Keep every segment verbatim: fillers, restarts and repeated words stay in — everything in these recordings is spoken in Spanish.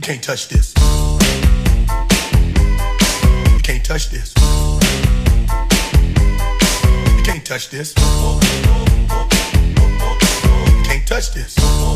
can't touch this. You can't touch this. You can't touch this. You can't touch this.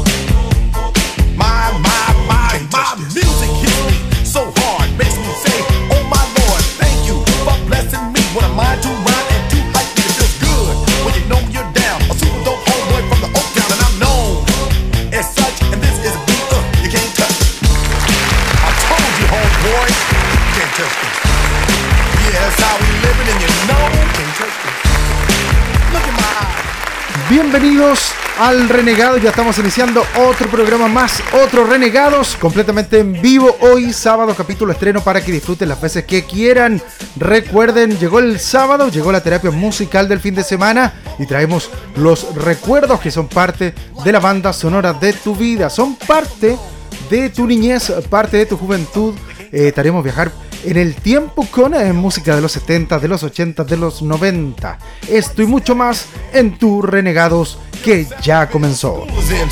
My, my, my, my music hits me so hard, makes me say, oh my Lord, thank you for blessing me. What am I to rhyme and to hype me? It feels good when you know you're down. A super dope homeboy from the Oak Town, and I'm known as such. And this is a beat uh, you can't touch. I told you, homeboy, you can't touch this. Yeah, that's how we living, and you know you can't touch this. Look at my eyes. Bienvenidos al Renegado, ya estamos iniciando otro programa más, otro Renegados, completamente en vivo, hoy sábado, capítulo estreno para que disfruten las veces que quieran. Recuerden, llegó el sábado, llegó la terapia musical del fin de semana y traemos los recuerdos que son parte de la banda sonora de tu vida, son parte de tu niñez, parte de tu juventud. Eh, te haremos viajar en el tiempo con eh, música de los setenta, de los ochenta, de los noventa. Esto y mucho más en tu Renegados, que ya comenzó.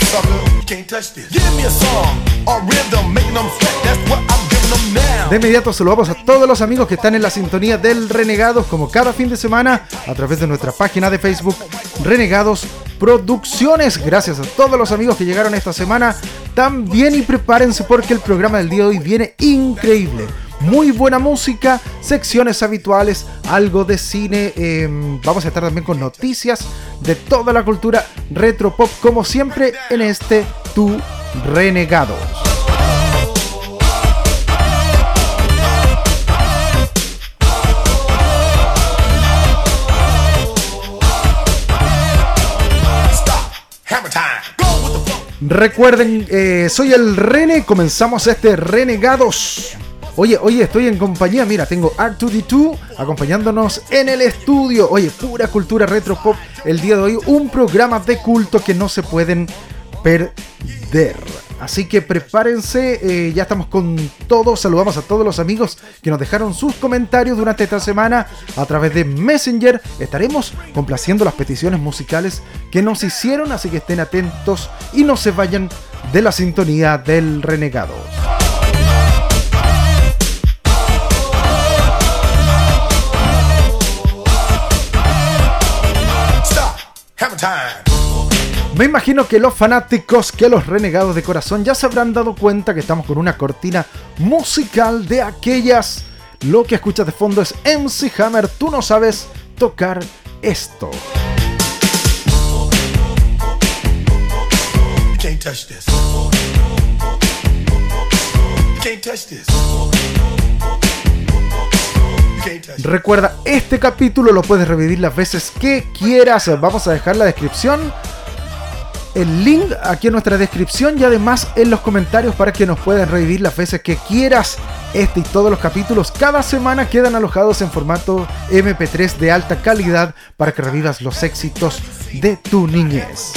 De inmediato saludamos a todos los amigos que están en la sintonía del Renegados, como cada fin de semana, a través de nuestra página de Facebook, Renegados Producciones. Gracias a todos los amigos que llegaron esta semana también, y prepárense porque el programa del día de hoy viene increíble. Muy buena música, secciones habituales, algo de cine, eh, vamos a estar también con noticias de toda la cultura retro pop, como siempre en este Tu Renegados. Recuerden, eh, soy el Rene, comenzamos este Renegados. Oye, oye, estoy en compañía, mira, tengo R dos D dos acompañándonos en el estudio. Oye, pura cultura retro pop el día de hoy, un programa de culto que no se pueden perder. Así que prepárense, eh, ya estamos con todos, saludamos a todos los amigos que nos dejaron sus comentarios durante esta semana a través de Messenger. Estaremos complaciendo las peticiones musicales que nos hicieron, así que estén atentos y no se vayan de la sintonía del Renegado. Me imagino que los fanáticos, que los renegados de corazón ya se habrán dado cuenta que estamos con una cortina musical de aquellas. Lo que escuchas de fondo es M C Hammer, Tú no sabes tocar esto. You can't touch this. You can't touch this. Recuerda, este capítulo lo puedes revivir las veces que quieras. Vamos a dejar la descripción, el link aquí en nuestra descripción, y además en los comentarios para que nos puedas revivir las veces que quieras. Este y todos los capítulos cada semana quedan alojados en formato eme pe tres de alta calidad para que revivas los éxitos de tu niñez.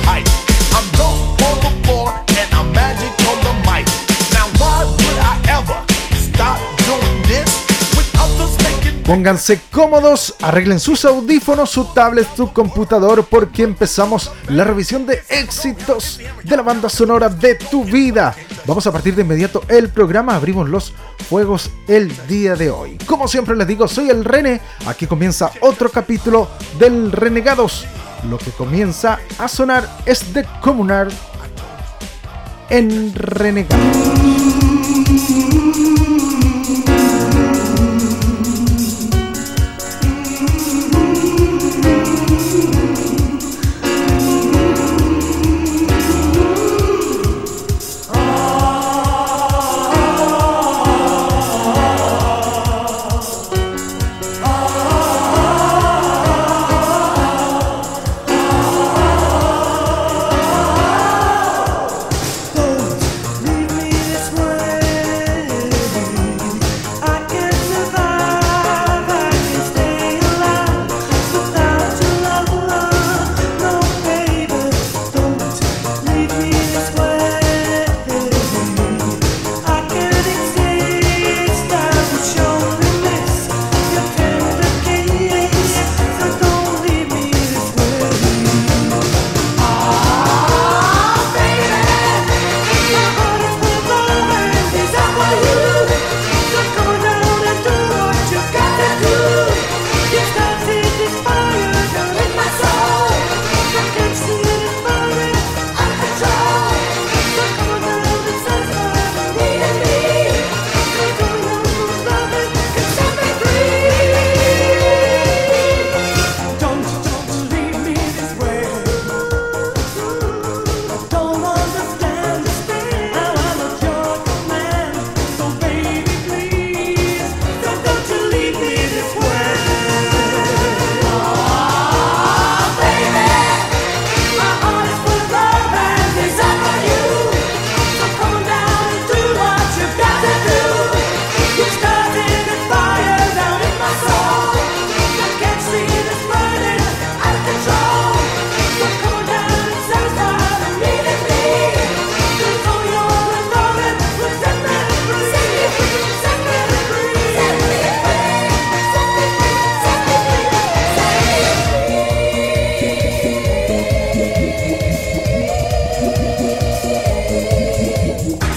Pónganse cómodos, arreglen sus audífonos, su tablet, su computador, porque empezamos la revisión de éxitos de la banda sonora de tu vida. Vamos a partir de inmediato el programa, abrimos los fuegos el día de hoy. Como siempre les digo, soy el René, aquí comienza otro capítulo del Renegados. Lo que comienza a sonar es de Comunard en Renegados. I can't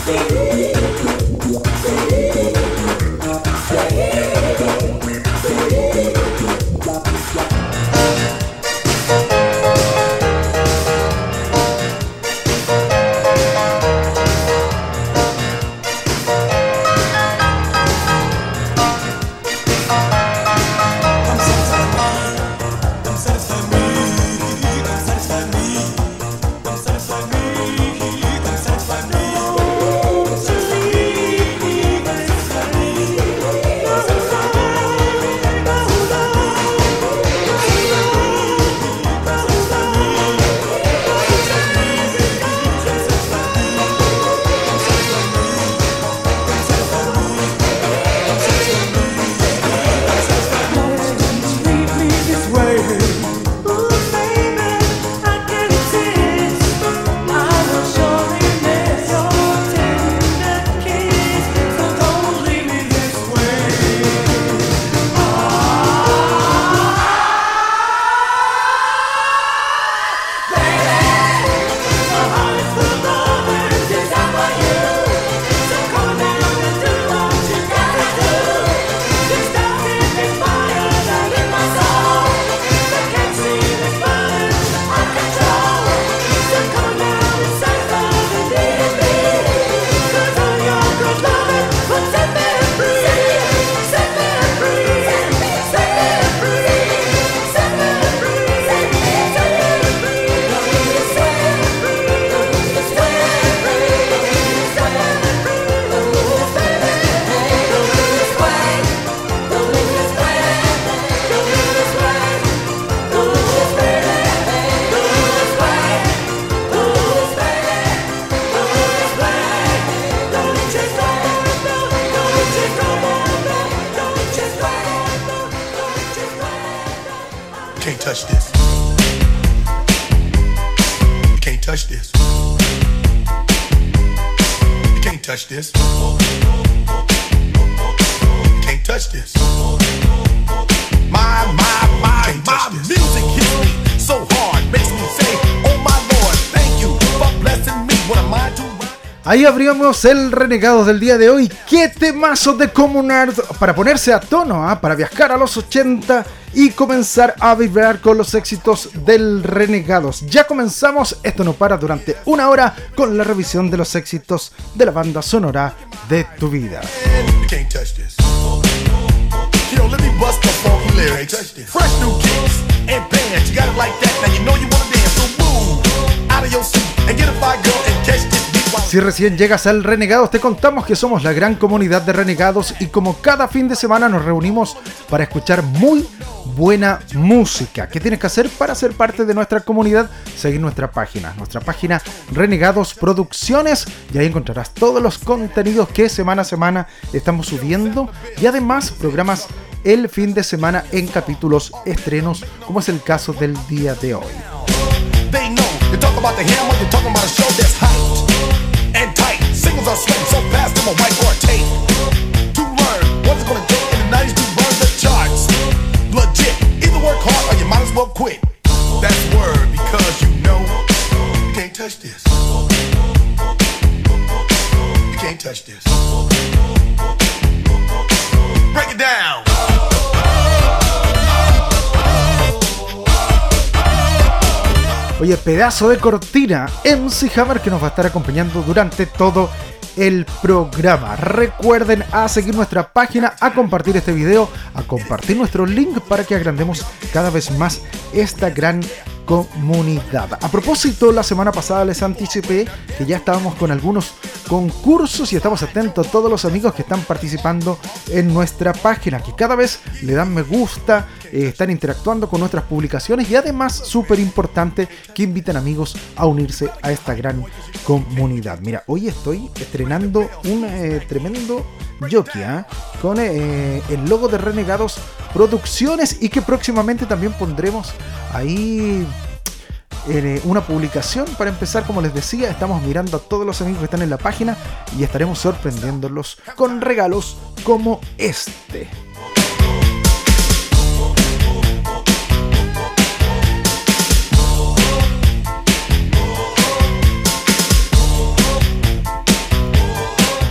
touch this. You can't touch this. You can't touch this. You can't touch this. My, my, my, my music hits me so hard, makes me say, oh my Lord, thank you for blessing me. What am I doing? Ahí abrimos el Renegados del día de hoy. ¡Qué temazo de Comunard! Para ponerse a tono, ¿eh? Para viajar a los ochenta y comenzar a vibrar con los éxitos del Renegados. Ya comenzamos, esto no para durante una hora con la revisión de los éxitos de la banda sonora de tu vida. Si recién llegas al Renegados, te contamos que somos la gran comunidad de renegados y como cada fin de semana nos reunimos para escuchar muy buena música. ¿Qué tienes que hacer para ser parte de nuestra comunidad? Seguir nuestra página, nuestra página Renegados Producciones, y ahí encontrarás todos los contenidos que semana a semana estamos subiendo y además programas el fin de semana en capítulos estrenos, como es el caso del día de hoy. And tight, singles are sweating so fast in my whiteboard tape. To learn what's it gonna take in the nineties to burn the charts. Legit, either work hard or you might as well quit. That's word because you know you can't touch this. You can't touch this. Break it down. Oye, pedazo de cortina, M C Hammer, que nos va a estar acompañando durante todo el programa. Recuerden a seguir nuestra página, a compartir este video, a compartir nuestro link para que agrandemos cada vez más esta gran comunidad. A propósito, la semana pasada les anticipé que ya estábamos con algunos concursos y estamos atentos a todos los amigos que están participando en nuestra página, que cada vez le dan me gusta, eh, están interactuando con nuestras publicaciones y además, súper importante, que inviten amigos a unirse a esta gran comunidad. Mira, hoy estoy estrenando un eh, tremendo jockey ¿eh? con eh, el logo de Renegados Producciones y que próximamente también pondremos ahí eh, una publicación. Para empezar, como les decía, estamos mirando a todos los amigos que están en la página y estaremos sorprendiéndolos con regalos como este.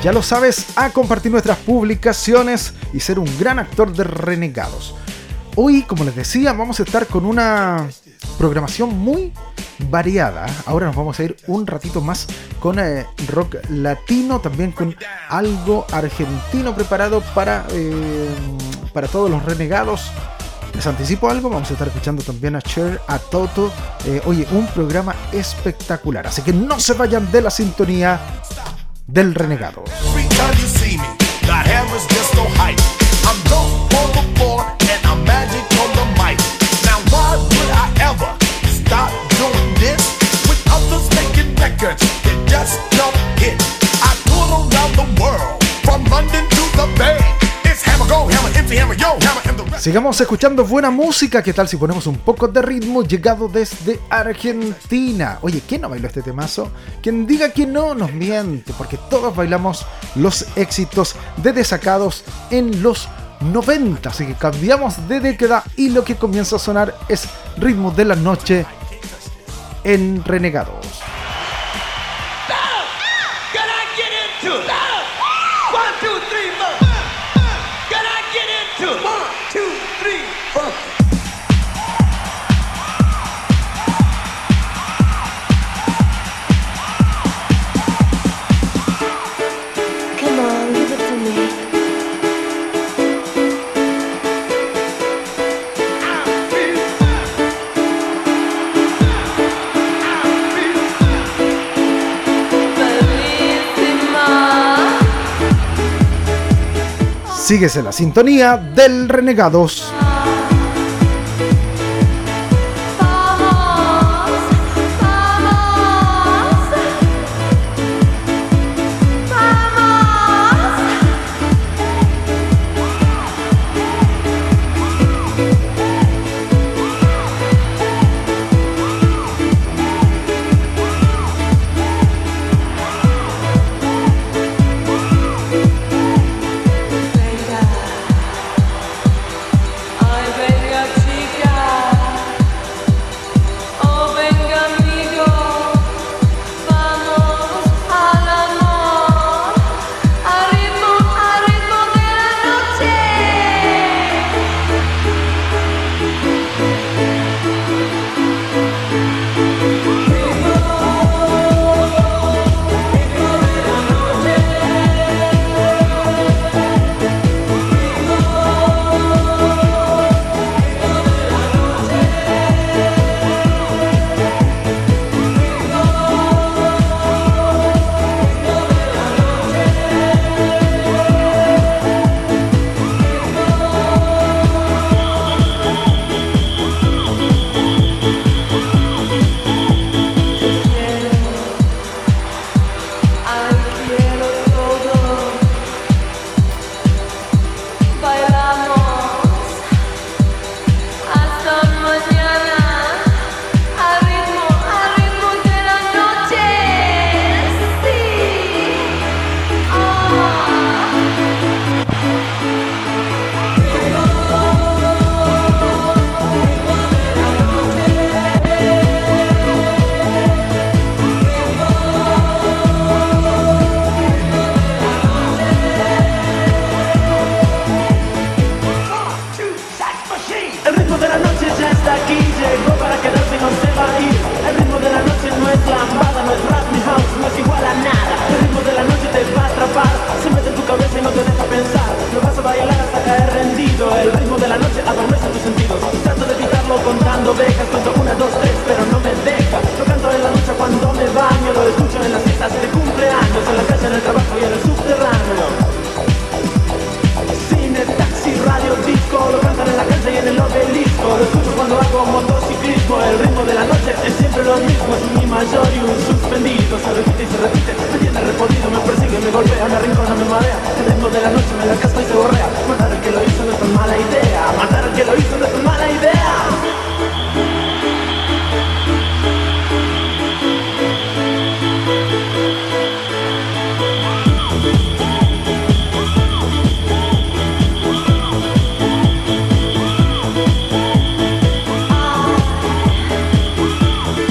Ya lo sabes, a compartir nuestras publicaciones y ser un gran actor de Renegados. Hoy, como les decía, vamos a estar con una programación muy variada. Ahora nos vamos a ir un ratito más con eh, rock latino, también con algo argentino preparado para, eh, para todos los renegados. Les anticipo algo, vamos a estar escuchando también a Cher, a Toto. Eh, oye, un programa espectacular, así que no se vayan de la sintonía del Renegado. Stop doing this with others making records that just don't hit. I tour around the world from London to the Bay. It's hammer go, hammer, empty hammer, yo, hammer and the rest. Sigamos escuchando buena música. ¿Qué tal si ponemos un poco de ritmo llegado desde Argentina? Oye, ¿quién no bailó este temazo? Quien diga que no nos miente, porque todos bailamos los éxitos de Desacados en los noventa, así que cambiamos de década y lo que comienza a sonar es Ritmo de la Noche en Renegados. Síguese la sintonía del Renegados.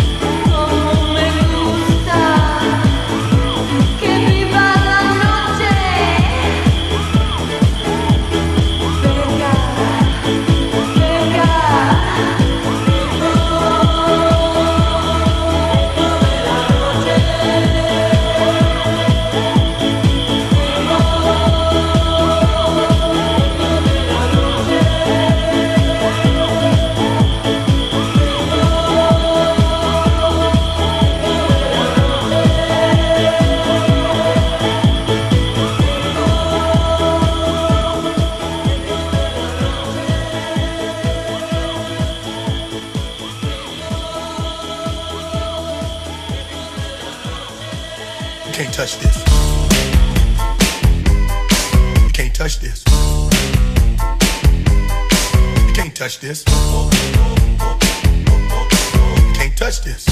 Que viva la noche. touch this. You can't touch this. You can't touch this. You can't touch this.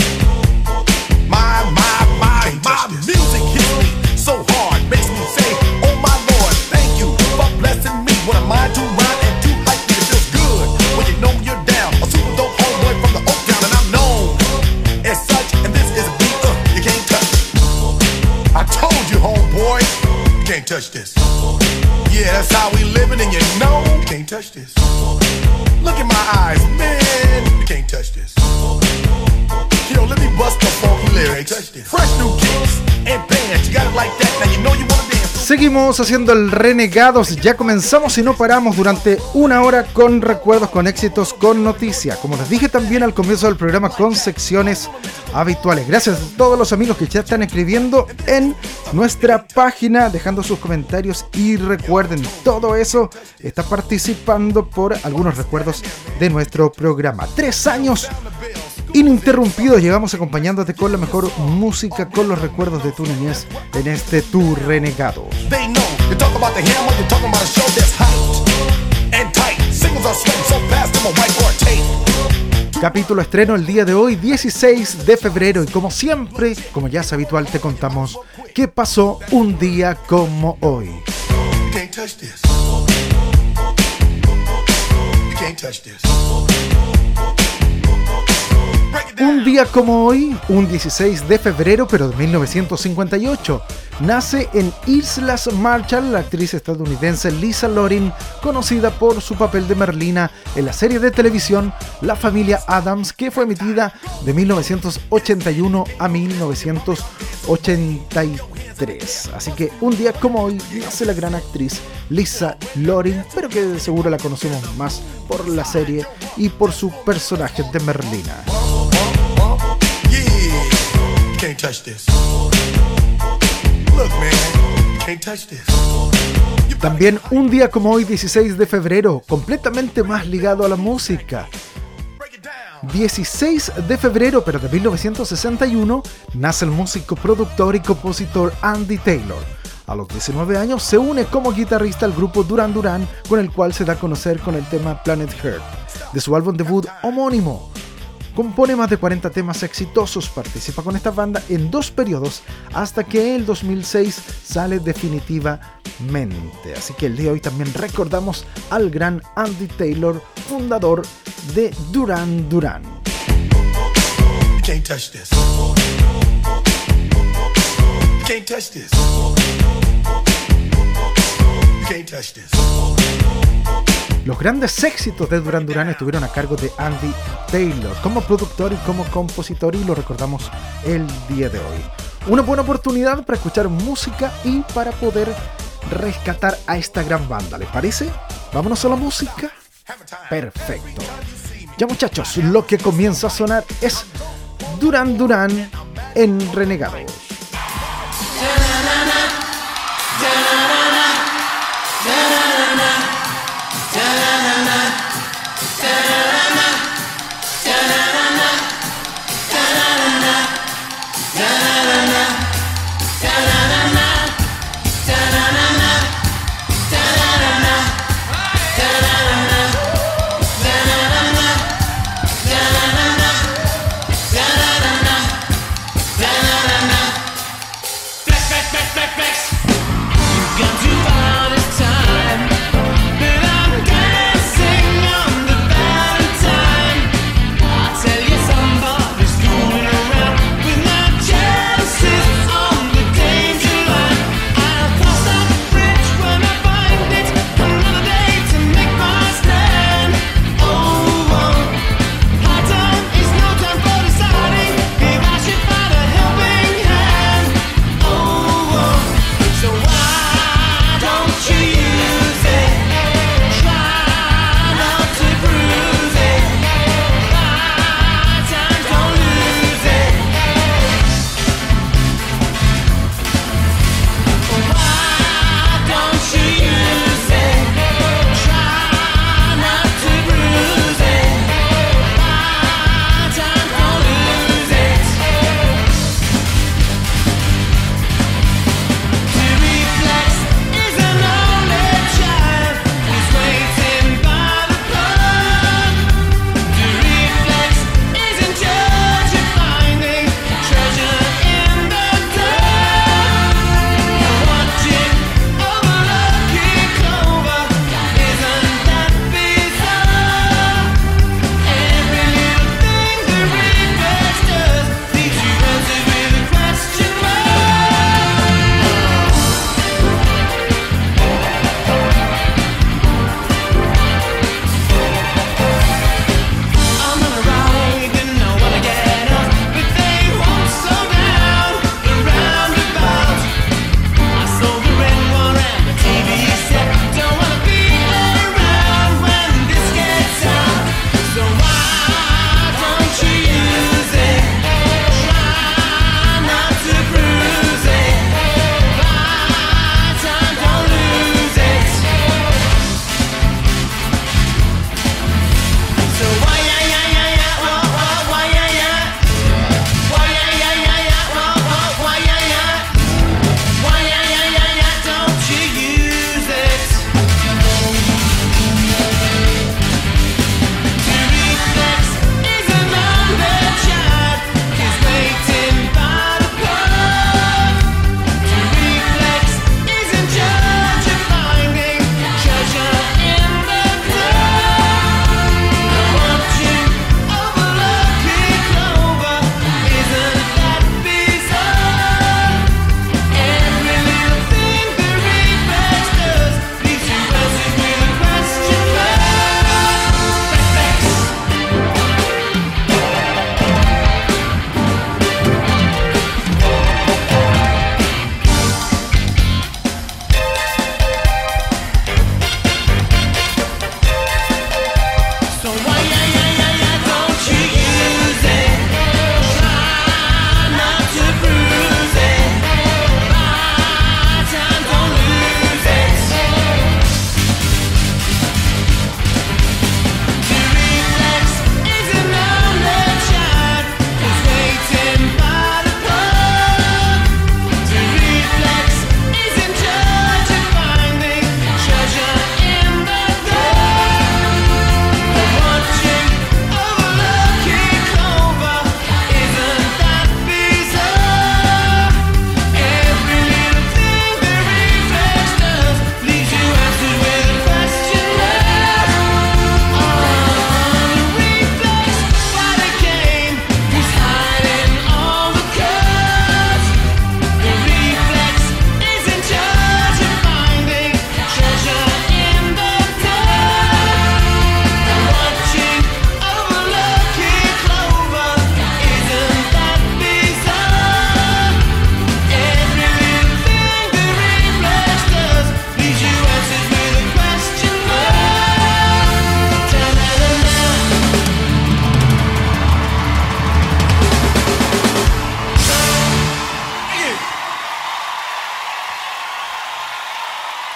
My, my, my, my music hits me so hard, makes me say, oh my Lord, thank you for blessing me. When I'm mind to rhyme and to hype me, it feels good when you know you're down. A super dope homeboy from the Oak Town, and I'm known as such. And this is a beat uh, you can't touch. I told you, homeboy, you can't touch this. Yeah, that's how we living, and you know you can't touch this. Look in my eyes, man, you can't touch this. Yo, let me bust the funky lyrics. Fresh new kicks and bands, you got it like that. Now you know you wanna dance. Seguimos haciendo el Renegados, ya comenzamos y no paramos durante una hora con recuerdos, con éxitos, con noticias. Como les dije también al comienzo del programa, con secciones habituales. Gracias a todos los amigos que ya están escribiendo en nuestra página, dejando sus comentarios, y recuerden, todo eso está participando por algunos recuerdos de nuestro programa. Tres años ininterrumpidos llevamos acompañándote con la mejor música, con los recuerdos de tu niñez en este Tu Renegado. Capítulo estreno el día de hoy, dieciséis de febrero, y como siempre, como ya es habitual, te contamos qué pasó un día como hoy. You can't touch this. You can't touch this. Un día como hoy, un dieciséis de febrero, pero de mil novecientos cincuenta y ocho, nace en Islas Marshall la actriz estadounidense Lisa Loring, conocida por su papel de Merlina en la serie de televisión La Familia Addams, que fue emitida de mil novecientos ochenta y uno a mil novecientos ochenta y tres. Así que un día como hoy nace la gran actriz Lisa Loring, pero que de seguro la conocemos más por la serie y por su personaje de Merlina. Can't touch this. Look, man, can't touch this. También un día como hoy, dieciséis de febrero, completamente más ligado a la música. dieciséis de febrero, pero de mil novecientos sesenta y uno, nace el músico, productor y compositor Andy Taylor. A los diecinueve años se une como guitarrista al grupo Duran Duran, con el cual se da a conocer con el tema Planet Earth, de su álbum debut homónimo. Compone más de cuarenta temas exitosos, participa con esta banda en dos periodos hasta que el dos mil seis sale definitivamente. Así que el día de hoy también recordamos al gran Andy Taylor, fundador de Duran Duran. You can't touch this. You can't touch this. You can't touch this. Los grandes éxitos de Duran Duran estuvieron a cargo de Andy Taylor como productor y como compositor, y lo recordamos el día de hoy. Una buena oportunidad para escuchar música y para poder rescatar a esta gran banda, ¿les parece? ¿Vámonos a la música? Perfecto. Ya, muchachos, lo que comienza a sonar es Duran Duran en Renegados. Na na na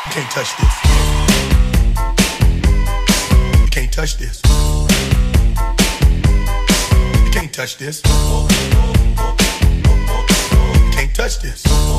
Can't touch this. You can't touch this. You can't touch this. You can't touch this.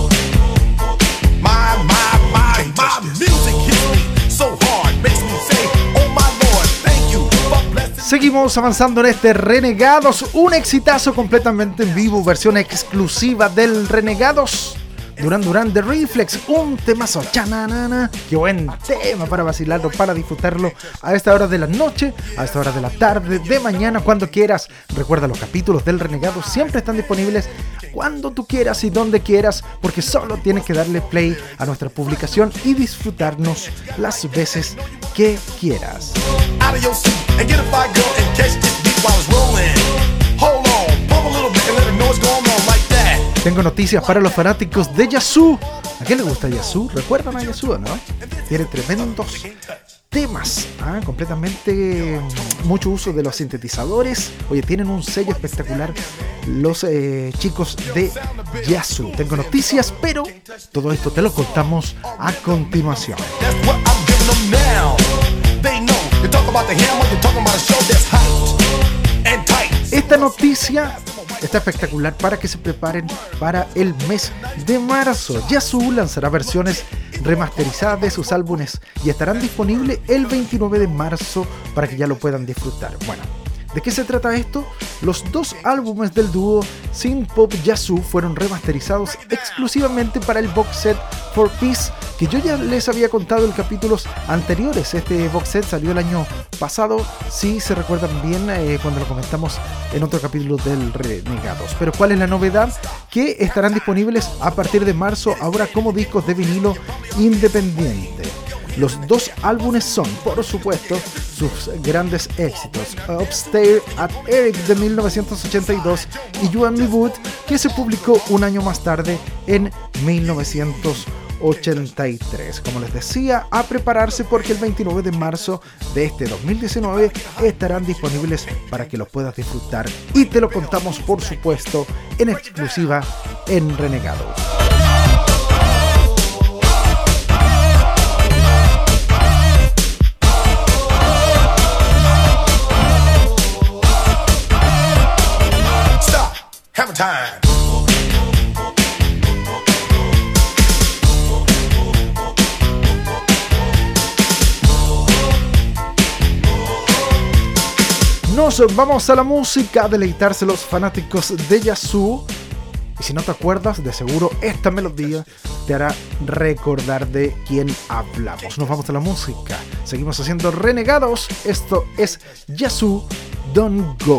My, my, my, my music hits me so hard, makes me say, oh my Lord, thank you for blessing. Seguimos avanzando en este Renegados, un exitazo completamente en vivo, versión exclusiva del Renegados. Duran Duran de Reflex, un temazo, chananana, qué buen tema para vacilarlo, para disfrutarlo a esta hora de la noche, a esta hora de la tarde, de mañana, cuando quieras. Recuerda, los capítulos del Renegado siempre están disponibles cuando tú quieras y donde quieras, porque solo tienes que darle play a nuestra publicación y disfrutarnos las veces que quieras. Tengo noticias para los fanáticos de Yazoo. ¿A quién le gusta Yazoo? ¿Recuerdan a Yazoo, no? Tiene tremendos temas, ¿ah? Completamente mucho uso de los sintetizadores. Oye, tienen un sello espectacular los eh, chicos de Yazoo. Tengo noticias, pero todo esto te lo contamos a continuación. Esta noticia está espectacular para que se preparen para el mes de marzo. Yazoo lanzará versiones remasterizadas de sus álbumes y estarán disponibles el veintinueve de marzo para que ya lo puedan disfrutar. Bueno, ¿de qué se trata esto? Los dos álbumes del dúo Synth Pop Yazoo fueron remasterizados exclusivamente para el box set For Peace, que yo ya les había contado en capítulos anteriores. Este box set salió el año pasado, si se recuerdan bien, eh, cuando lo comentamos en otro capítulo del Renegados. Pero ¿cuál es la novedad? Que estarán disponibles a partir de marzo, ahora como discos de vinilo independiente. Los dos álbumes son, por supuesto, sus grandes éxitos: Upstairs at Eric de mil novecientos ochenta y dos y You and Me Wood, que se publicó un año más tarde en mil novecientos ochenta y tres. Como les decía, a prepararse porque el veintinueve de marzo de este dos mil diecinueve estarán disponibles para que los puedas disfrutar, y te lo contamos, por supuesto, en exclusiva en Renegados. Hammer time. Nos vamos a la música a deleitarse los fanáticos de Yazoo. Y si no te acuerdas, de seguro esta melodía te hará recordar de quién hablamos. Nos vamos a la música. Seguimos haciendo Renegados. Esto es Yazoo, Don't Go.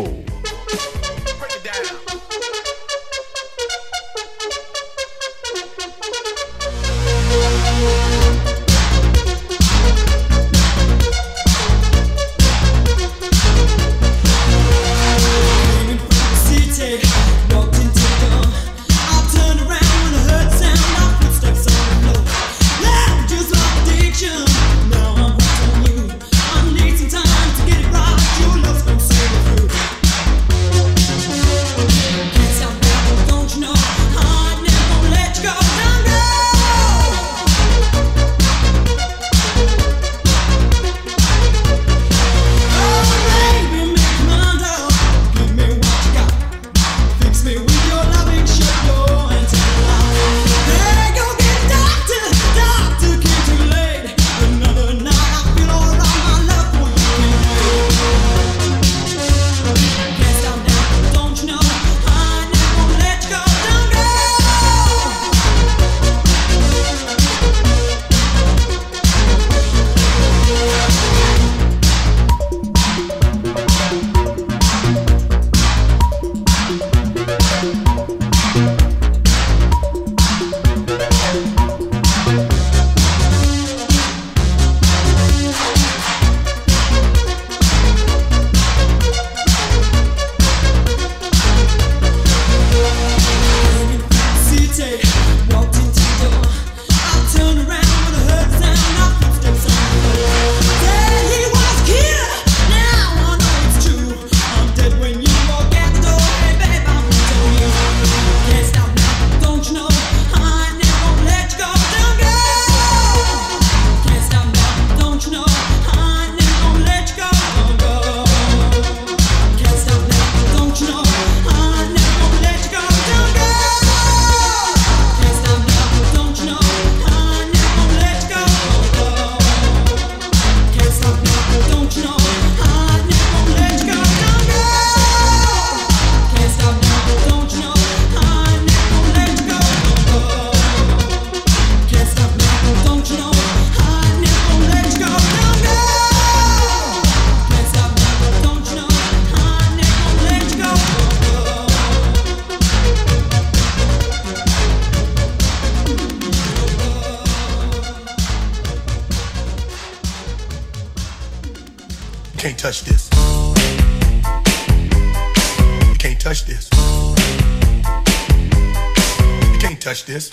You can't touch this. You can't touch this. You can't touch this.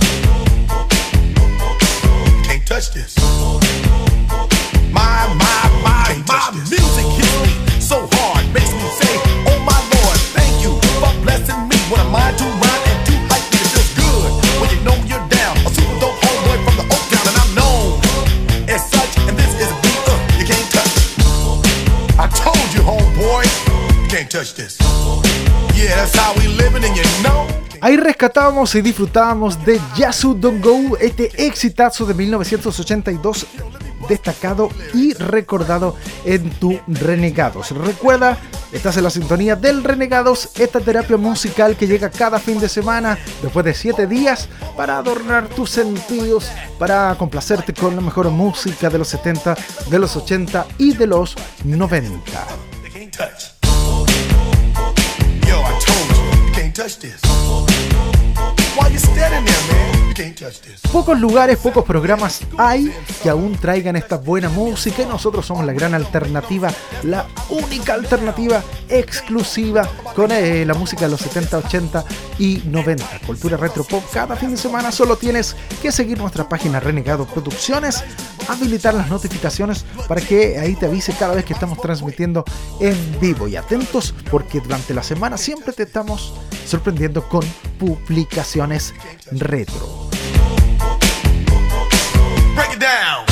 You can't touch this. My, my, my, my music hits me so hard, makes me say, oh my Lord, thank you for blessing me. What a mind to rhyme and to hype me, it feels good when you know you're down. A super dope homeboy from the Oak Town, and I'm known as such. And this is a beat uh, you can't touch. I told you, homeboy, you can't touch this. Yeah, that's how we living, and you know. Ahí rescatábamos y disfrutábamos de Yazoo Don't Go, este exitazo de mil novecientos ochenta y dos, destacado y recordado en tu Renegados. Recuerda, estás en la sintonía del Renegados, esta terapia musical que llega cada fin de semana, después de siete días, para adornar tus sentidos, para complacerte con la mejor música de los setenta, de los ochenta y de los noventa. Pocos lugares, pocos programas hay que aún traigan esta buena música y nosotros somos la gran alternativa, la única alternativa exclusiva con eh, la música de los setenta, ochenta y noventa. Cultura retro pop cada fin de semana. Solo tienes que seguir nuestra página Renegado Producciones, habilitar las notificaciones para que ahí te avise cada vez que estamos transmitiendo en vivo. Y atentos porque durante la semana siempre te estamos sorprendiendo con publicaciones retro. Break it down.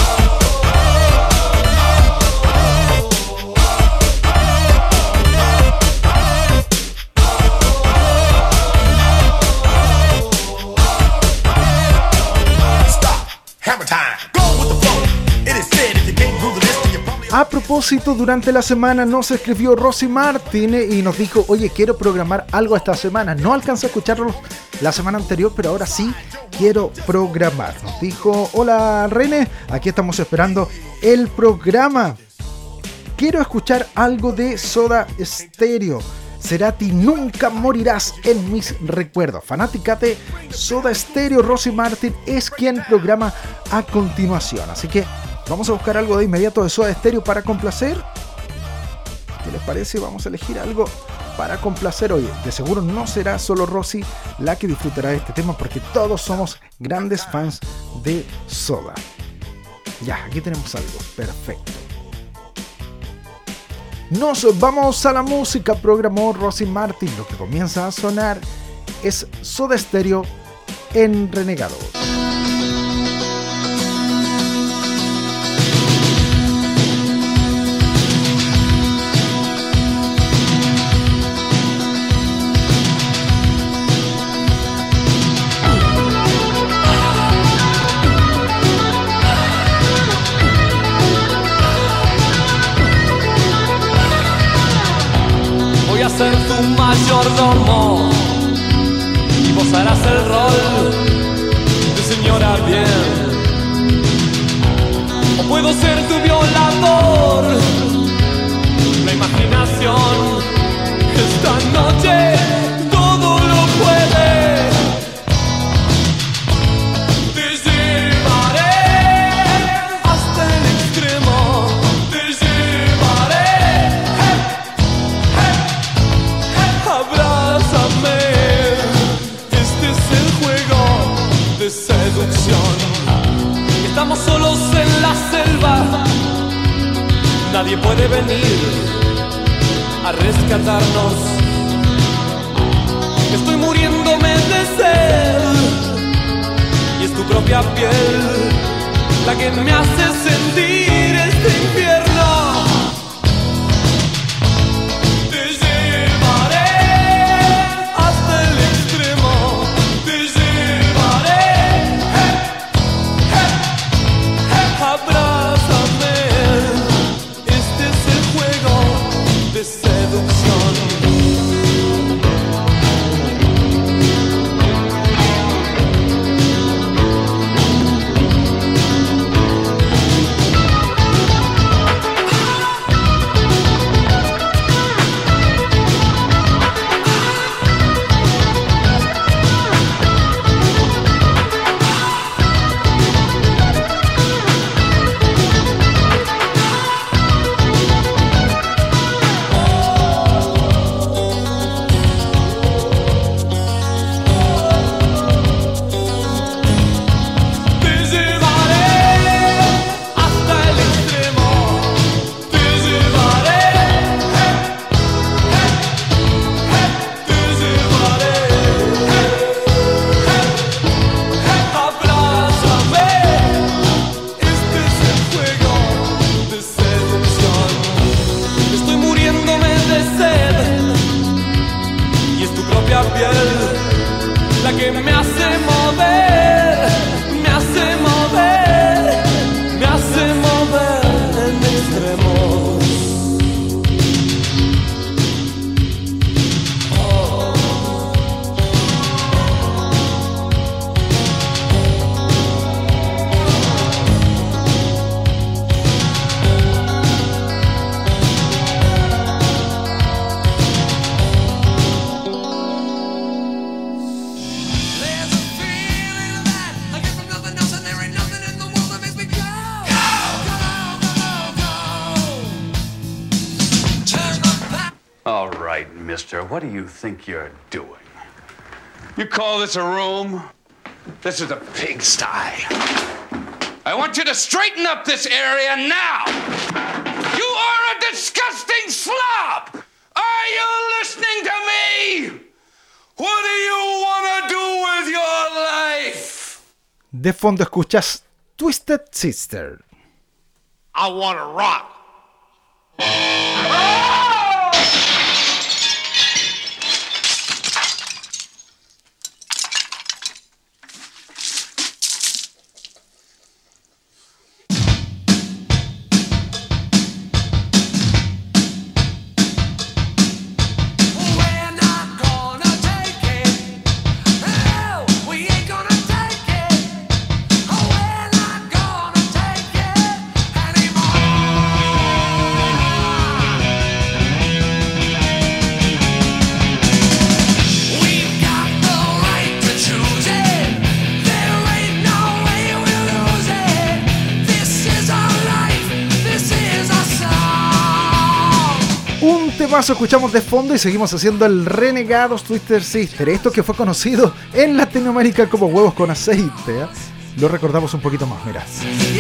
Stop. Hammer time. Go with the flow. It is said if you can't do the list, you probably. A propósito, durante la semana nos escribió Rosy Martin y nos dijo, oye, quiero programar algo esta semana. No alcancé a escucharlo la semana anterior, pero ahora sí quiero programar. Nos dijo, hola René, aquí estamos esperando el programa. Quiero escuchar algo de Soda Stereo. Cerati, nunca morirás en mis recuerdos. Fanaticate Soda Stereo. Rosy Martin es quien programa a continuación. Así que vamos a buscar algo de inmediato de Soda Stereo para complacer. ¿Qué les parece? Vamos a elegir algo para complacer hoy. De seguro no será solo Rosy la que disfrutará de este tema, porque todos somos grandes fans de Soda. Ya, aquí tenemos algo. Perfecto. Nos vamos a la música, programó Rosy Martin. Lo que comienza a sonar es Soda Stereo en Renegados. Ser tu mayordomo y vos harás el rol de señora bien. O puedo ser tu violador. La imaginación esta noche todo lo puede. Te llevaré hasta el extremo. Te llevaré. Abrázame, este es el juego de seducción. Estamos solos en la selva, nadie puede venir a rescatarnos. Estoy muriéndome de sed y es tu propia piel la que me hace sentir este infierno. right, mister. What do you think you're doing? You call this a room? This is a pigsty. I want you to straighten up this area now. You are a disgusting slob. Are you listening to me? What do you want to do with your life? De fondo escuchas Twisted Sister. I want to rock. Temazo escuchamos de fondo y seguimos haciendo el Renegados Twisted Sister. Esto que fue conocido en Latinoamérica como huevos con aceite, ¿eh? Lo recordamos un poquito más, mira.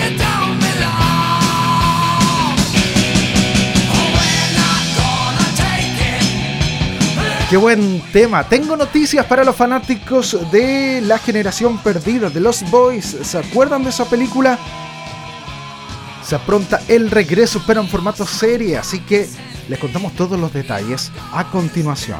Qué buen tema. Tengo noticias para los fanáticos de La Generación Perdida, de Lost Boys. ¿Se acuerdan de esa película? Se apronta el regreso, pero en formato serie, así que les contamos todos los detalles a continuación.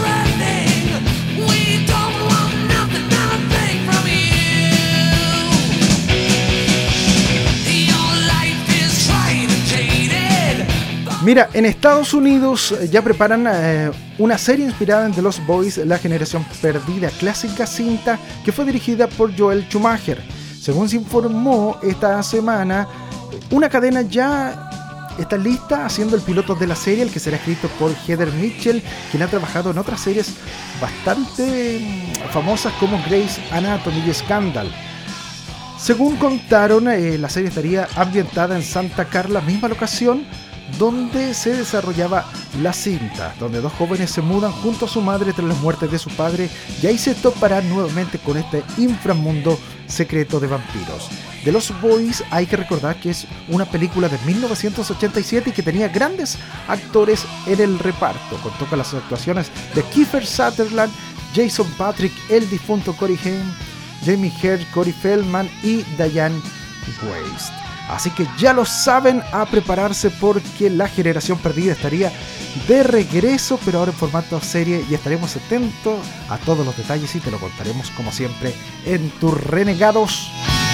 Mira, en Estados Unidos ya preparan eh, una serie inspirada en The Lost Boys, La Generación Perdida, clásica cinta que fue dirigida por Joel Schumacher. Según se informó esta semana, una cadena ya está lista haciendo el piloto de la serie, el que será escrito por Heather Mitchell, quien ha trabajado en otras series bastante famosas como Grey's Anatomy y Scandal. Según contaron, eh, la serie estaría ambientada en Santa Carla, misma locación donde se desarrollaba la cinta, donde dos jóvenes se mudan junto a su madre tras la muerte de su padre y ahí se toparán nuevamente con este inframundo secreto de vampiros. The Lost Boys, hay que recordar que es una película de mil novecientos ochenta y siete y que tenía grandes actores en el reparto. Contó con las actuaciones de Kiefer Sutherland, Jason Patric, el difunto Corey Haim, Jamie Hart, Corey Feldman y Diane Weiss. Así que ya lo saben, a prepararse porque La Generación Perdida estaría de regreso, pero ahora en formato serie, y estaremos atentos a todos los detalles y te lo contaremos como siempre en tus Renegados.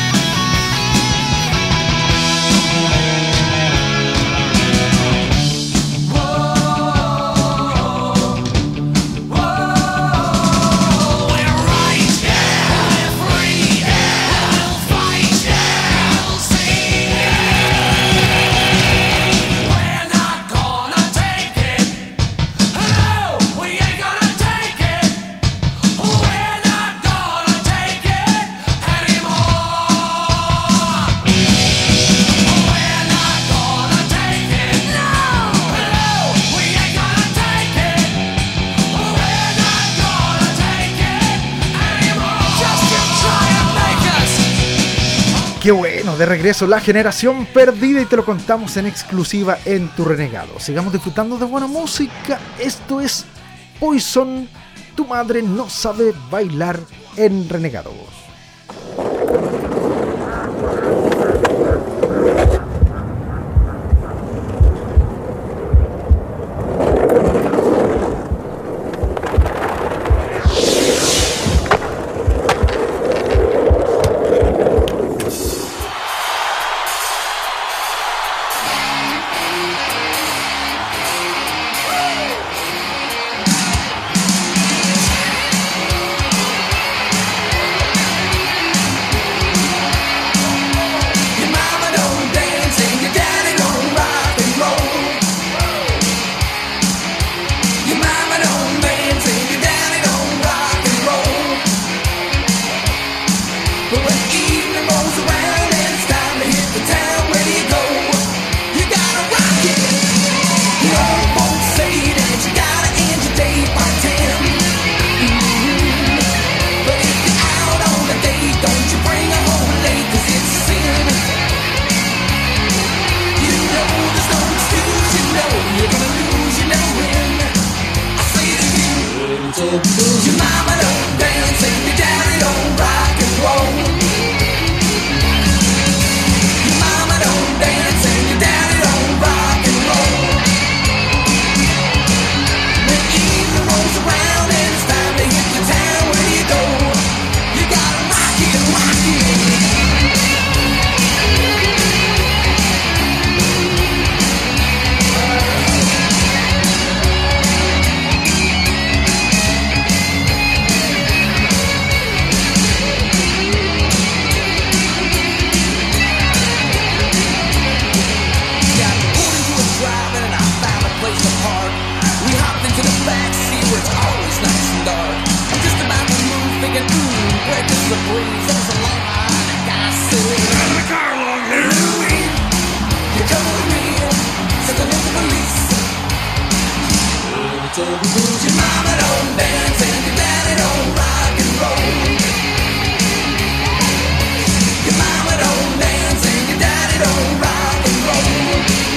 Qué bueno, de regreso La Generación Perdida y te lo contamos en exclusiva en Tu Renegado. Sigamos disfrutando de buena música. Esto es Poison, Tu Madre No Sabe Bailar en Renegado. We'll be right back. Your mama don't dance and your daddy don't rock and roll. Your mama don't dance and your daddy don't rock and roll. When evening rolls around and it's time to hit the town, where do you go? You gotta rock it, rock it. The breeze, there's a long line of guys sitting in the car along here. Louie, you come with me, take a look at the police. Your mama don't dance and your daddy don't rock and roll. Your mama don't dance and your daddy don't rock and roll.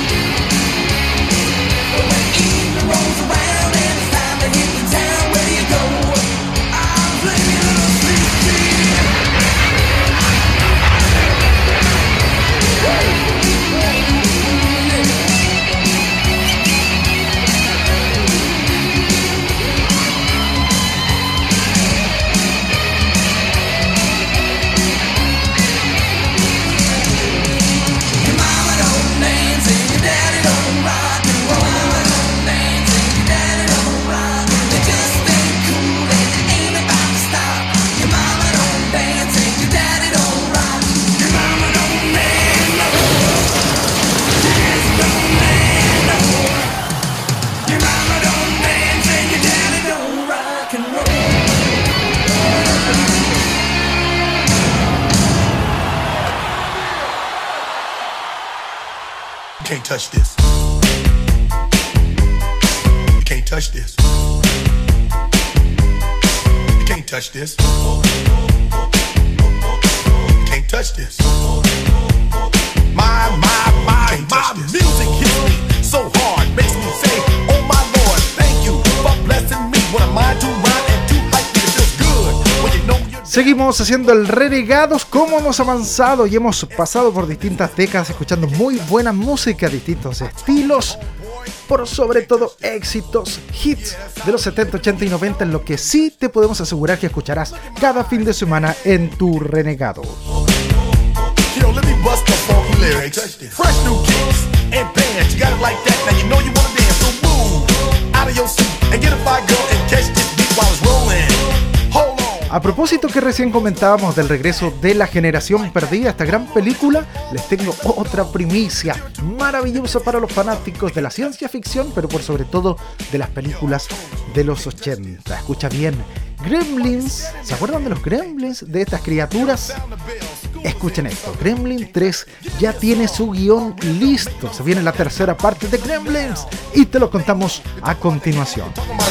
But when evening rolls around and it's time to hit the town, where do you go? I'm playing a little sleep. You can't touch this. You can't touch this. You can't touch this. You can't touch this. My, my, my, my music hits me so hard, makes me say, oh my Lord, thank you for blessing me. What am I to rhyme and to hype me? It feels good when you know you're... Seguimos haciendo el Renegados. Como hemos avanzado y hemos pasado por distintas décadas escuchando muy buena música, distintos estilos, por sobre todo éxitos, hits de los setenta, ochenta y noventa, en lo que sí te podemos asegurar que escucharás cada fin de semana en tu Renegados. Yo, let me bust the funky lyrics. Fresh new kicks and bands. You got it like that. Now you know you wanna dance. So move out of your seat and get a fire girl and catch this beat while it's rolling. Hold on. A propósito que recién comentábamos del regreso de La Generación Perdida, esta gran película, les tengo otra primicia maravillosa para los fanáticos de la ciencia ficción, pero por sobre todo de las películas de los ochenta. Escucha bien, Gremlins, ¿se acuerdan de los Gremlins? De estas criaturas. Escuchen esto, Gremlins tres ya tiene su guión listo. Se viene la tercera parte de Gremlins y te lo contamos a continuación.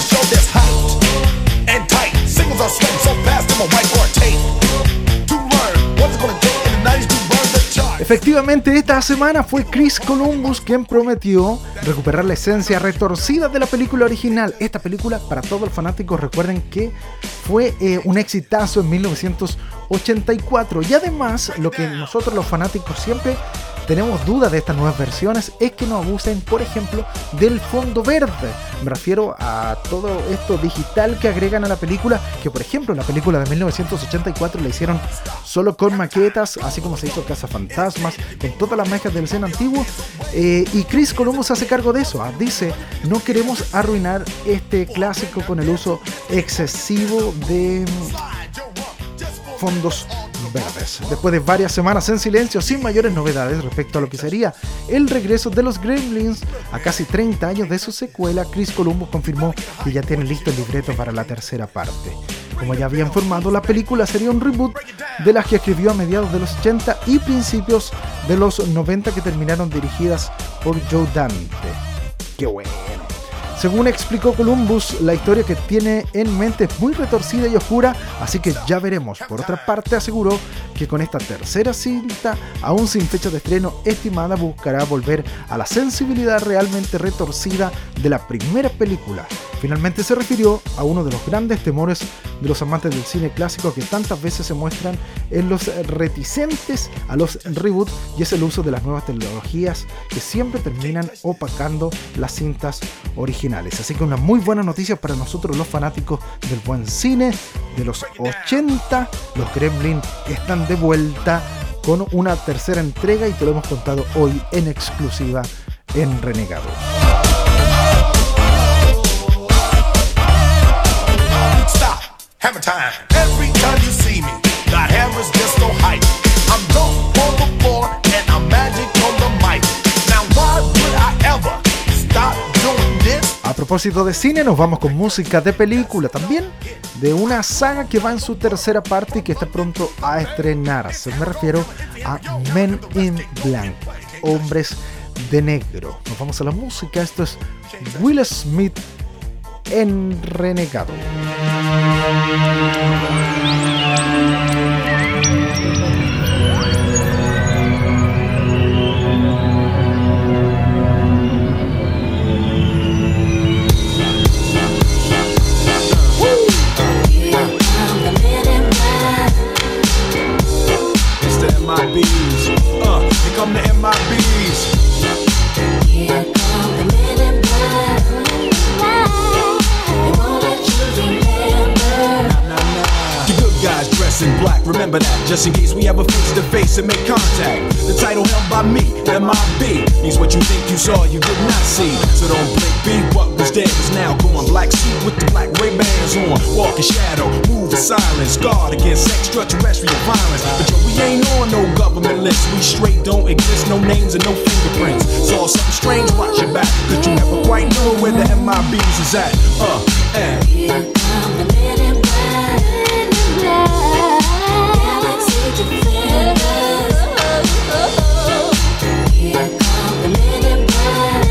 Efectivamente, esta semana fue Chris Columbus quien prometió recuperar la esencia retorcida de la película original. Esta película, para todos los fanáticos, recuerden que fue eh, un exitazo en mil novecientos ochenta y cuatro. Y además, lo que nosotros los fanáticos siempre tenemos dudas de estas nuevas versiones es que no abusen, por ejemplo, del fondo verde. Me refiero a todo esto digital que agregan a la película, que por ejemplo la película de mil novecientos ochenta y cuatro la hicieron solo con maquetas, así como se hizo Cazafantasmas, con todas las mezclas del cine antiguo, eh, y Chris Columbus hace cargo de eso. ¿eh? Dice, no queremos arruinar este clásico con el uso excesivo de fondos verdes. Después de varias semanas en silencio, sin mayores novedades respecto a lo que sería el regreso de los Gremlins a casi treinta años de su secuela, Chris Columbus confirmó que ya tiene listo el libreto para la tercera parte. Como ya había informado, la película sería un reboot de las que escribió a mediados de los ochenta y principios de los noventa, que terminaron dirigidas por Joe Dante. ¡Qué bueno! Según explicó Columbus, la historia que tiene en mente es muy retorcida y oscura, así que ya veremos. Por otra parte, aseguró que con esta tercera cinta, aún sin fecha de estreno estimada, buscará volver a la sensibilidad realmente retorcida de la primera película. Finalmente se refirió a uno de los grandes temores de los amantes del cine clásico que tantas veces se muestran en los reticentes a los reboots, y es el uso de las nuevas tecnologías que siempre terminan opacando las cintas originales. Así que una muy buena noticia para nosotros los fanáticos del buen cine de los ochenta. Los Gremlin están de vuelta con una tercera entrega y te lo hemos contado hoy en exclusiva en Renegados. Stop, hammer time. Every time you see me, the hammer's just so hype. I'm dope on the floor and I'm magic on the mic. Now why would I ever stop doing this? A propósito de cine, nos vamos con música de película también, de una saga que va en su tercera parte y que está pronto a estrenarse. Me refiero a Men in Black, Hombres de Negro. Nos vamos a la música. Esto es Will Smith en Renegado. M I Bs, uh, here come the M I Bs. Here come the men in black. They won't let you remember. Nah, nah, nah. The good guys dress in black, remember that, just in case we ever face to face and make contact. The title held by me, M I B, means what you think you saw, you did not see. So don't blink, be what was dead is now gone. Black suit with the black Ray-Bans on, walk in shadow, move in silence, guard against extraterrestrial violence. But yo, we ain't on no government list, we straight don't exist, no names and no fingerprints. Saw something strange, watch your back, cause you never quite know where the M I Bs is at. Uh, and Here come the men in black. Galaxy defenders. Here come the men in black.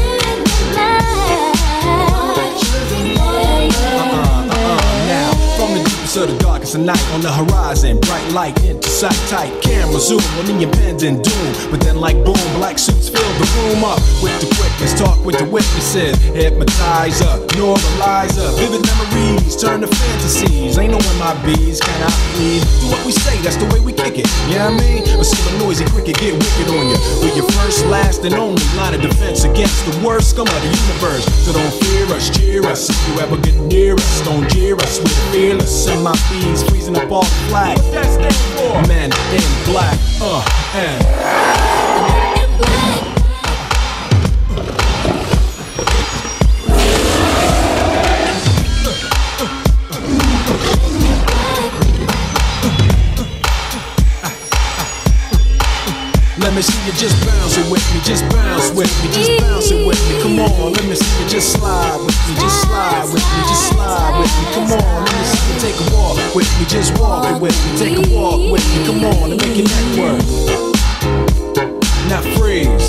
Won't let you remember. now, from the deepest of the darkest of night, on the horizon, bright light into sight tight, camera zoom on the impending doom. But then like boom, black suits fill the room up with the quickness, talk with the witnesses, hypnotizer, normalizer, vivid memories turn to fantasies. Ain't no M I Bs, can I please? Do what we say, that's the way we kick it. Yeah, you know what I mean? Or see a noisy cricket get wicked on you. We're your first, last, and only line of defense against the worst scum of the universe. So don't fear us, cheer us. If you ever get near us, don't jeer us. We're fearless. M I Bs freezing up all the flag. What that stand for? Men in black. Uh, and. In black. Let me see you just bounce it with me, just bounce with me, just bounce it with me. Come on, let me see you just slide with me, just slide with me, just slide with me. Come on, let me see you take a walk with me, just walk it with me, take a walk with me. Come on, and make your neck work. Now freeze.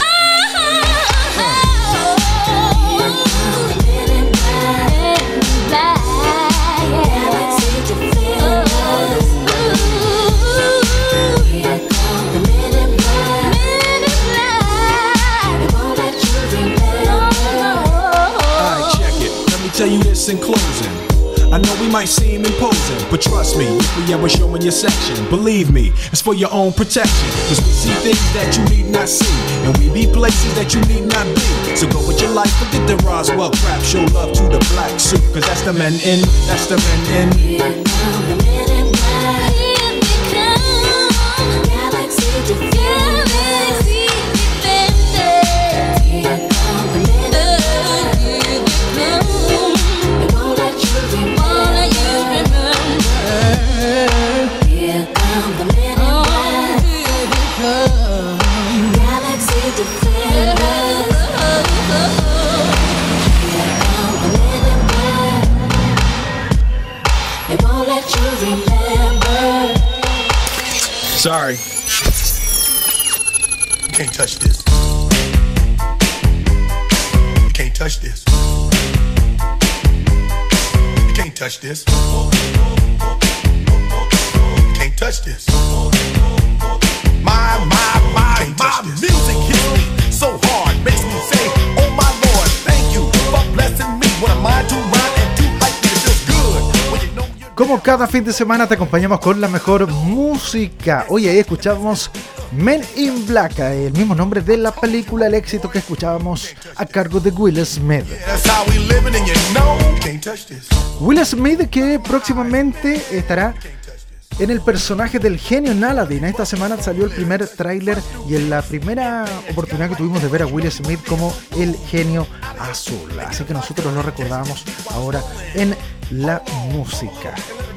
Tell you this in closing, I know we might seem imposing, but trust me, if we ever show in your section, believe me, it's for your own protection. Cause we see things that you need not see, and we be places that you need not be. So go with your life, forget the Roswell crap, show love to the black suit, cause that's the men in, that's the men in. Here come the men in black. Here they come. Galaxy defenders. Galaxy defenders. Here come the men in black. Sorry. You can't touch this. You can't touch this. You can't touch this. You can't touch this. My, my, my, my music hits me so hard, makes me say, oh my Lord, thank you for blessing me. What am I to rhyme and cada fin de semana te acompañamos con la mejor música. Hoy ahí escuchamos Men in Black, el mismo nombre de la película, el éxito que escuchábamos a cargo de Will Smith. Will Smith, que próximamente estará en el personaje del genio en Aladdin. Esta semana salió el primer tráiler y en la primera oportunidad que tuvimos de ver a Will Smith como el genio azul. Así que nosotros lo recordamos ahora en la música.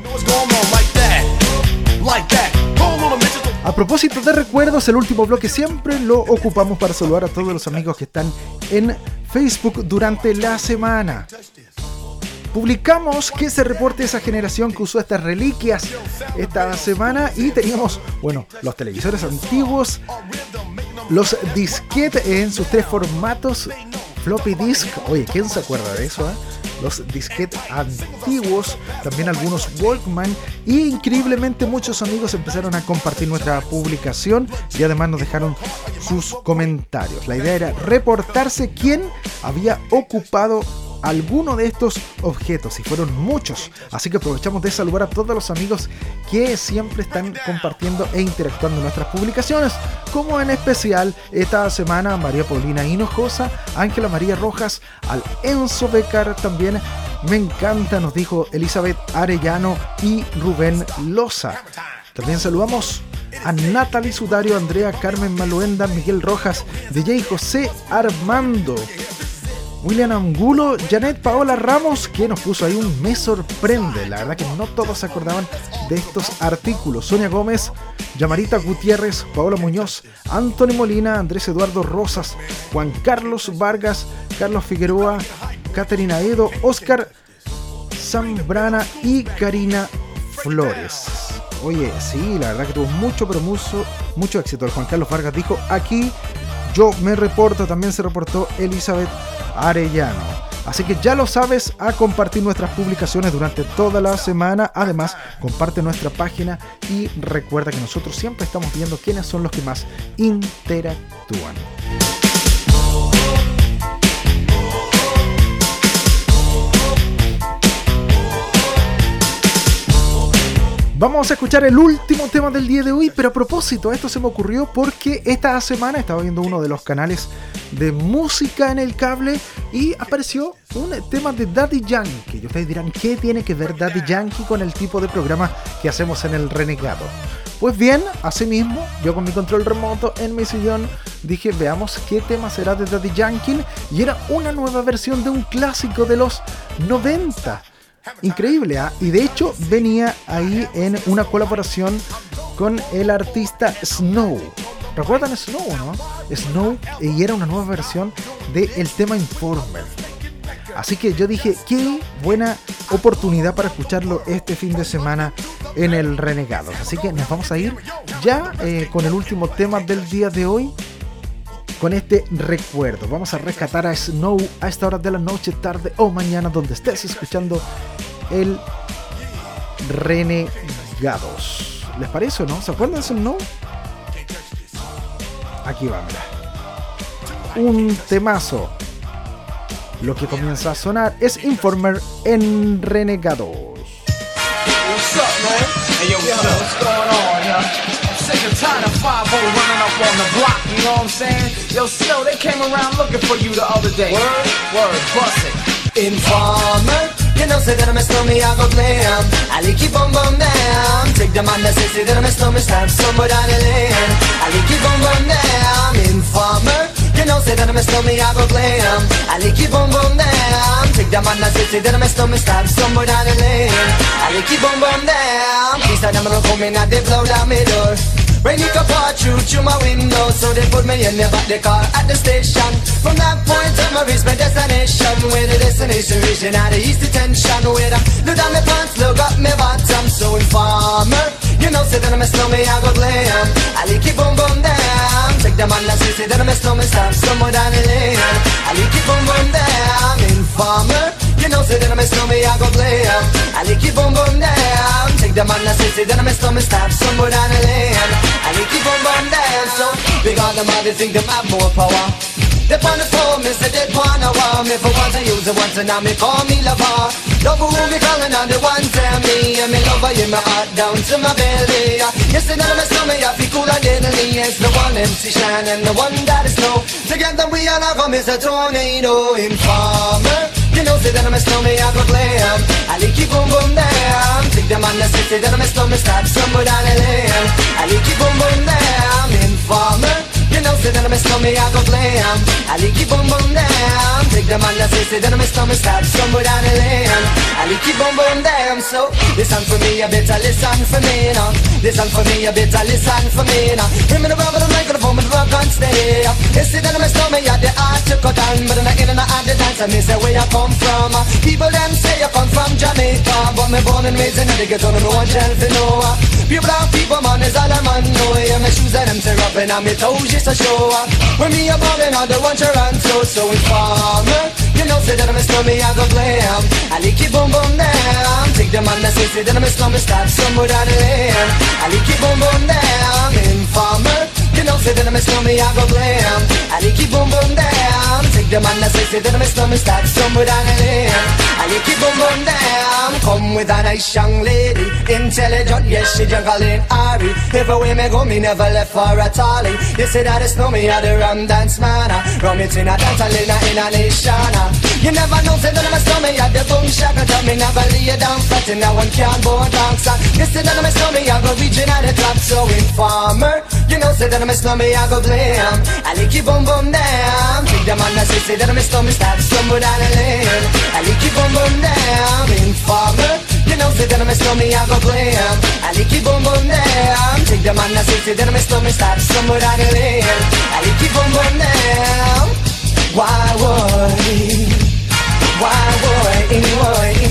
A propósito de recuerdos, el último bloque siempre lo ocupamos para saludar a todos los amigos que están en Facebook durante la semana. Publicamos que se reporte esa generación que usó estas reliquias esta semana y teníamos, bueno, los televisores antiguos, los disquetes en sus tres formatos, floppy disk, oye, ¿quién se acuerda de eso? Eh? Los disquetes antiguos, también algunos Walkman, y increíblemente muchos amigos empezaron a compartir nuestra publicación y además nos dejaron sus comentarios. La idea era reportarse quién había ocupado alguno de estos objetos, y fueron muchos, así que aprovechamos de saludar a todos los amigos que siempre están compartiendo e interactuando en nuestras publicaciones, como en especial esta semana María Paulina Hinojosa, Ángela María Rojas, al Enzo Becar también, me encanta, nos dijo Elizabeth Arellano y Rubén Loza. También saludamos a Natalie Sudario, Andrea Carmen Maluenda, Miguel Rojas, D J José Armando, William Angulo, Janet Paola Ramos, que nos puso ahí un me sorprende. La verdad que no todos se acordaban de estos artículos. Sonia Gómez, Yamarita Gutiérrez, Paola Muñoz, Anthony Molina, Andrés Eduardo Rosas, Juan Carlos Vargas, Carlos Figueroa, Caterina Edo, Oscar Zambrana y Karina Flores. Oye, sí, la verdad que tuvo mucho, pero mucho, mucho éxito. El Juan Carlos Vargas dijo, aquí yo me reporto. También se reportó Elizabeth Arellano. Así que ya lo sabes, a compartir nuestras publicaciones durante toda la semana. Además, comparte nuestra página y recuerda que nosotros siempre estamos viendo quiénes son los que más interactúan. Vamos a escuchar el último tema del día de hoy, pero a propósito, esto se me ocurrió porque esta semana estaba viendo uno de los canales de música en el cable y apareció un tema de Daddy Yankee. Y ustedes dirán, ¿qué tiene que ver Daddy Yankee con el tipo de programa que hacemos en El Renegado? Pues bien, así mismo, yo con mi control remoto en mi sillón dije, veamos qué tema será de Daddy Yankee, y era una nueva versión de un clásico de los noventa. Increíble, ¿eh? Y de hecho venía ahí en una colaboración con el artista Snow. ¿Recuerdan Snow, no? Snow, y era una nueva versión del tema Informer. Así que yo dije, qué buena oportunidad para escucharlo este fin de semana en el Renegados. Así que nos vamos a ir ya eh, con el último tema del día de hoy, con este recuerdo. Vamos a rescatar a Snow a esta hora de la noche, tarde o mañana, donde estés escuchando el Renegados. ¿Les parece o no? ¿Se acuerdan de Snow? Aquí va, mira. Un temazo. Lo que comienza a sonar es Informer en Renegados. What's up, man? Hey, yo, what's up? What's going on, yo? I'm sick and tired of five oh running up on the block, you know what I'm saying? Yo, Snow, they came around looking for you the other day. Word? Word, bust it. Informer, you know, say that I'm a stormy, I go glam. I keep on bum down. Take the man that say, say that I'm a stormy, stab somewhere down the lane. I keep on bum down. Informer, you know, say that I'm a stormy, I go glam. I keep on bum down. Take the man that say, say that I'm a stormy, stab somewhere down the lane. I keep on bum down. Please tell them I'm coming and they blow down my door. Rain it up all through through my window, so they put me in the back the car at the station. From that point on, I reached my destination. Where the destination region had the east detention. Where I look down my pants, look up my bottom. So Informer, you know, say that I'm a snowman, I go glam. I like it boom boom down. Take the man that say, say that I'm a snowman, stop somewhere down the lane. I like it boom boom down. Informer, you know, say that I'm a snowman, I go glam. I like it boom boom down. Take the man that say, say that I'm a snowman, stop somewhere down the lane. I like it boom boom down. So big on them, they think they have more power. They on the phone, me say they wanna war me. For once I use it once and now me call me lover. Love who me calling on the one tell me, and me love her in my heart down to my belly. Yes, and my stomach, I feel cool and deadly. It's the one M C Shine and the one that is snow. Together we all come as a tornado informer. You know, say that I'm a snowman, I go glam. I like you boom boom down. Take them on the city, that I'm a snowman, stop somewhere down the lane. I like you boom boom down, informer. You know, say that I'm a snowman, I go glam. I like you boom boom down. Take them on the city, that I'm a snowman, stop somewhere down the lane. I like you boom boom down. So listen for me, you better listen for me now. Listen for me, you better listen for me now. Bring me the rubber, the microphone, the rock and stay. You see that I'm a snowman, you the art to cut down, but I'm not in and out the dance. I miss where you come from. People them say you come from Jamaica, but me born and raised in the ghetto, no one shall fi know. People and people, man, is all a man know. Yeah, my shoes and them tear up and my toes just a show. When me a ballin', I don't want to run so so informer. You know, say that I'm a snowman, I go glam. I like you boom boom down. Take them on the say, say that I'm a snowman, start somewhere down the lane. I like you boom boom down, informer. You know, say that I'm a snowman, I go glam. I like you boom boom down. Take them on the say, say that I'm a snowman, start somewhere down the lane. I like you boom boom down. Come with a nice young lady, intelligent, yes, she juggling Ari. Everywhere me go, me never left for a tally. You say that it's no me, I the rum dance man. Rum it in a dance, I in a, in a nation. You never know, say that I'm a snowman, I the boom shaka. Tell me never lay down flat in a one cardboard box. You say that I'm a snowman, I go reaching at the top. So informer, you know, say that I'm a snowman, I go blame. I like you boom boom down. Take them on the say, say that I'm a snowman, start somewhere down the lane. I like you boom boom down. Informer, you know, say that I'm a snowman, I go blame. I like you boom boom down. Take them on the say, say that I'm a snowman, start somewhere down the lane. I like you boom boom down. Why would, why would, in would, in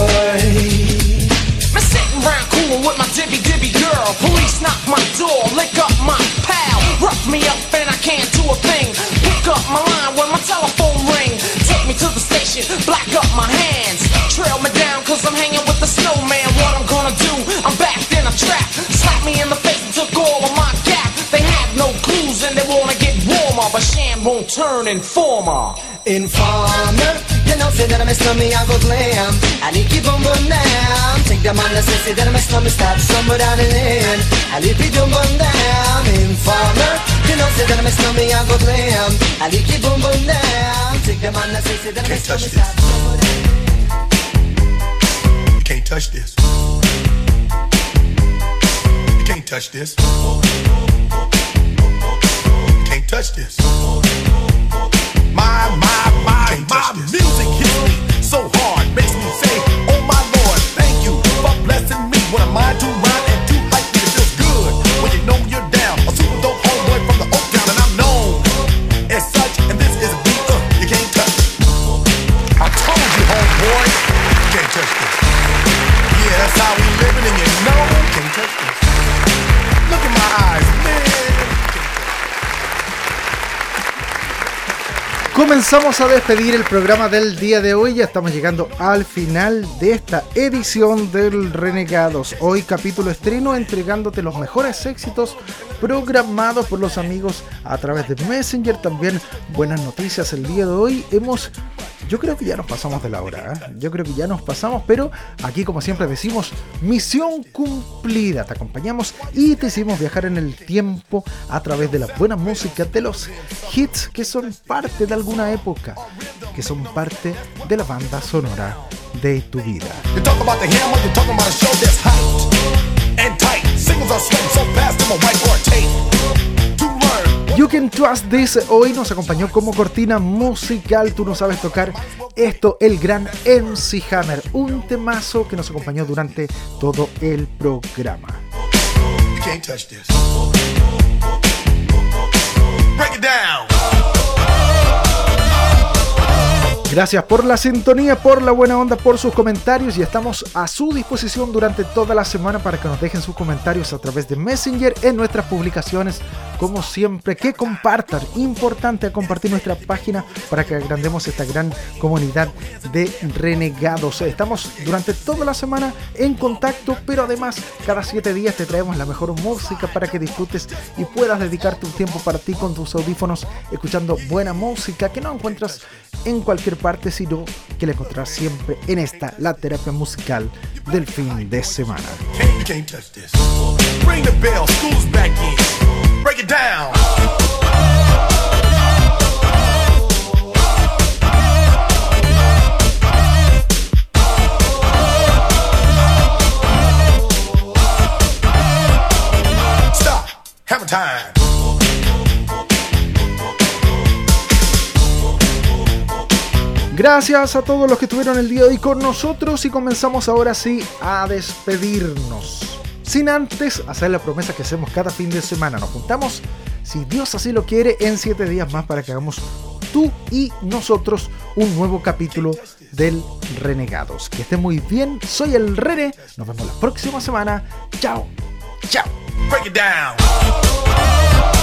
would. I'm sitting round cool with my dibby dibby girl. Police knock my door, lick up my pal. Rough me up and I can't do a thing. Pick up my line when my telephone ring. Take me to the station, black up my hands. Trail me down cause I'm hanging with the snowman. What I'm gonna do, I'm backed in a trap. Slap me in the face and took all of my gap. They have no clues and they wanna get warmer, but Sham won't turn informer. Informer, you know, say that I'm a snowman, I go glam. I need keep on boom down. Take them on the say, say that I'm a snowman, start somewhere down the lane. I need keep on boom down. Informer, you know, say that I'm a snowman, I go glam. I need keep on boom down. Take them on the say, say that I'm a snowman, start somewhere down the lane. You can't touch this. You can't touch this. You can't touch this. My, my, my, my music hits me so hard, makes me say, oh my Lord, thank you for blessing me. When I'm mind to rhyme and to hype me, it feels good when you know you're down. A super dope homeboy from the Oak Town, and I'm known as such, and this is a beat uh, you can't touch. I told you, homeboy, you can't touch this. Yeah, that's how we living, and you know you can't touch this. Look in my eyes, man. Comenzamos a despedir el programa del día de hoy. Ya estamos llegando al final de esta edición del Renegados. Hoy capítulo estreno, entregándote los mejores éxitos programados por los amigos a través de Messenger. También buenas noticias el día de hoy. Hemos... Yo creo que ya nos pasamos de la hora, ¿eh? Yo creo que ya nos pasamos, pero aquí como siempre decimos, misión cumplida. Te acompañamos y te hicimos viajar en el tiempo a través de la buena música, de los hits que son parte de alguna época, que son parte de la banda sonora de tu vida. You Can Trust This hoy nos acompañó como cortina musical. Tú no sabes tocar esto, el gran M C Hammer, un temazo que nos acompañó durante todo el programa. You can't touch this. Break it down. Gracias por la sintonía, por la buena onda, por sus comentarios, y estamos a su disposición durante toda la semana para que nos dejen sus comentarios a través de Messenger en nuestras publicaciones como siempre, que compartan. Importante compartir nuestra página para que agrandemos esta gran comunidad de renegados. Estamos durante toda la semana en contacto, pero además cada siete días te traemos la mejor música para que disfrutes y puedas dedicarte un tiempo para ti con tus audífonos, escuchando buena música que no encuentras en cualquier parte, sino que la encontrarás siempre en esta, la terapia musical del fin de semana. Can't, can't touch this. Ring the bell, school's back in. Break it down. Stop. Hammer time. Gracias a todos los que estuvieron el día de hoy con nosotros y comenzamos ahora sí a despedirnos. Sin antes hacer la promesa que hacemos cada fin de semana. Nos juntamos, si Dios así lo quiere, en siete días más para que hagamos tú y nosotros un nuevo capítulo del Renegados. Que estén muy bien, soy el Rene, nos vemos la próxima semana. Chao, chao. Break it down.